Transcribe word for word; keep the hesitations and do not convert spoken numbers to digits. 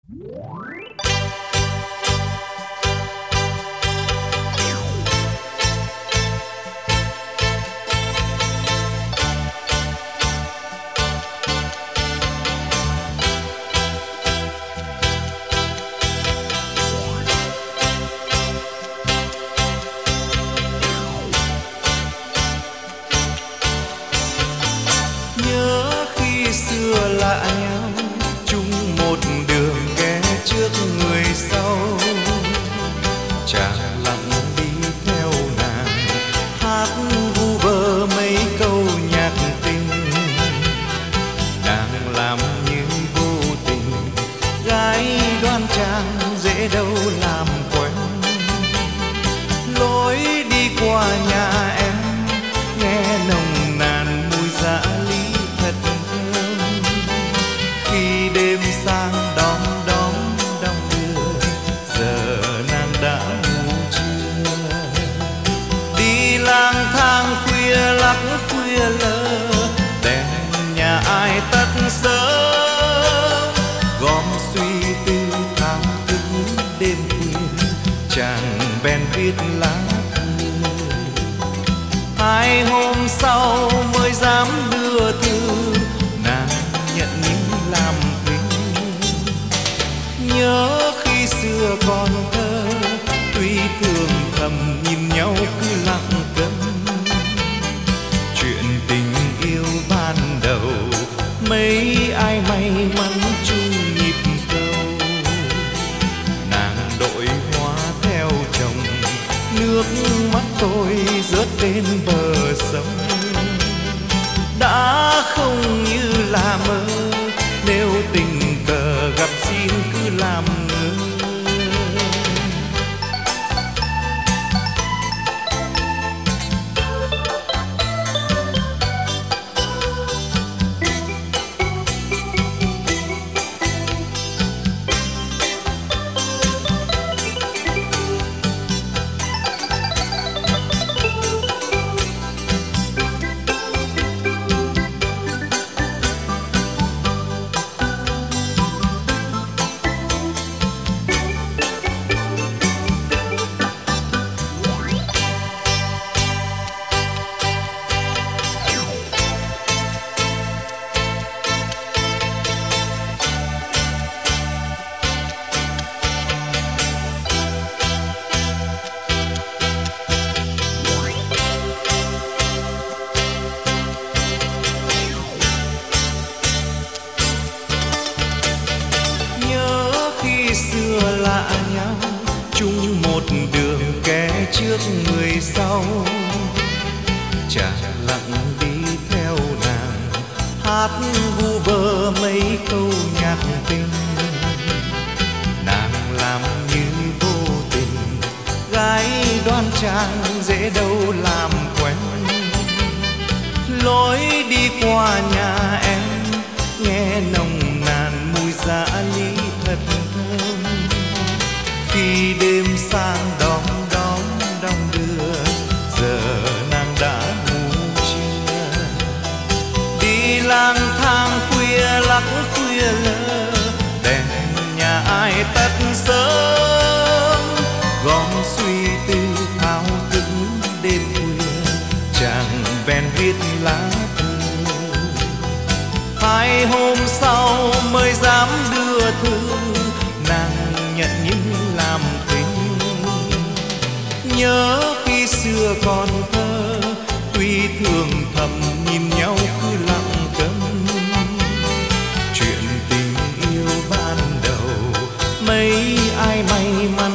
Nhớ khi xưa lạ nhau, chung một đường ghé trước người sau. Chàng lặng đi theo nàng, hát vu vơ mấy câu nhạc tình. Nàng làm như vô tình, gái đoan trang dễ đâu làm quen. Lối đi qua nhà em, nghe nồng nàn mùi dã lý thật thơm. Khi đêm sang đón đón đong đưa, giờ nàng đã ngủ chưa? Đi lang thang khuya lắc khuya lơ, đèn nhà ai tắt sớm. Gom suy tư thao thức đêm khuya, chàng bèn viết lá thư. Hai hôm sau mới dám đưa thư, nàng nhận những làm thinh. Nhớ khi xưa còn thơ, tuy thường thầm nhìn nhau cứ lặng câm. Chuyện tình yêu ban đầu, mấy ai may mắn chung nhịp cầu. Nàng đội hoa theo chồng, nước mắt tôi rớt bên bờ sông. Đã không như là mơ, nếu tình cờ gặp xin cứ làm ngơ. Xưa lạ nhau, chung một đường ghé trước người sau. Chàng lặng đi theo nàng, hát vu vơ mấy câu nhạc tình. Nàng làm như vô tình, gái đoan trang dễ đâu làm quen. Lối đi qua nhà em, nghe nồng nàn mùi dã lý thật thơm. Khi đêm sang đón đón đong đưa, giờ nàng đã ngủ chưa? Đi lang thang khuya lắc khuya lơ, đèn nhà ai tắt sớm. Gom suy tư thao thức đêm khuya, chàng bèn viết lá thư. Hai hôm sau mới dám đưa thư, nàng nhận những làm tình. Nhớ khi xưa còn thơ, tuy thường thầm nhìn nhau cứ lặng câm. Chuyện tình yêu ban đầu, mấy ai may mắn